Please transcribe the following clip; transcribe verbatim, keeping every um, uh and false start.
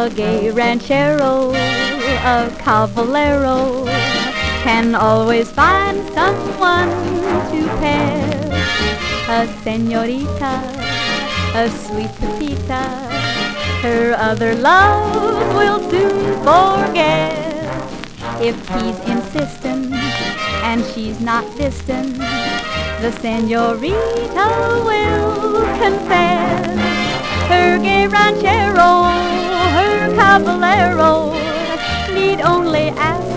A gay ranchero, a caballero, can always find someone to pair. A señorita, a sweet petita, her other love will soon forget. If he's insistent and she's not distant, the señorita will confess. Her gay ranchero, her caballero, need only ask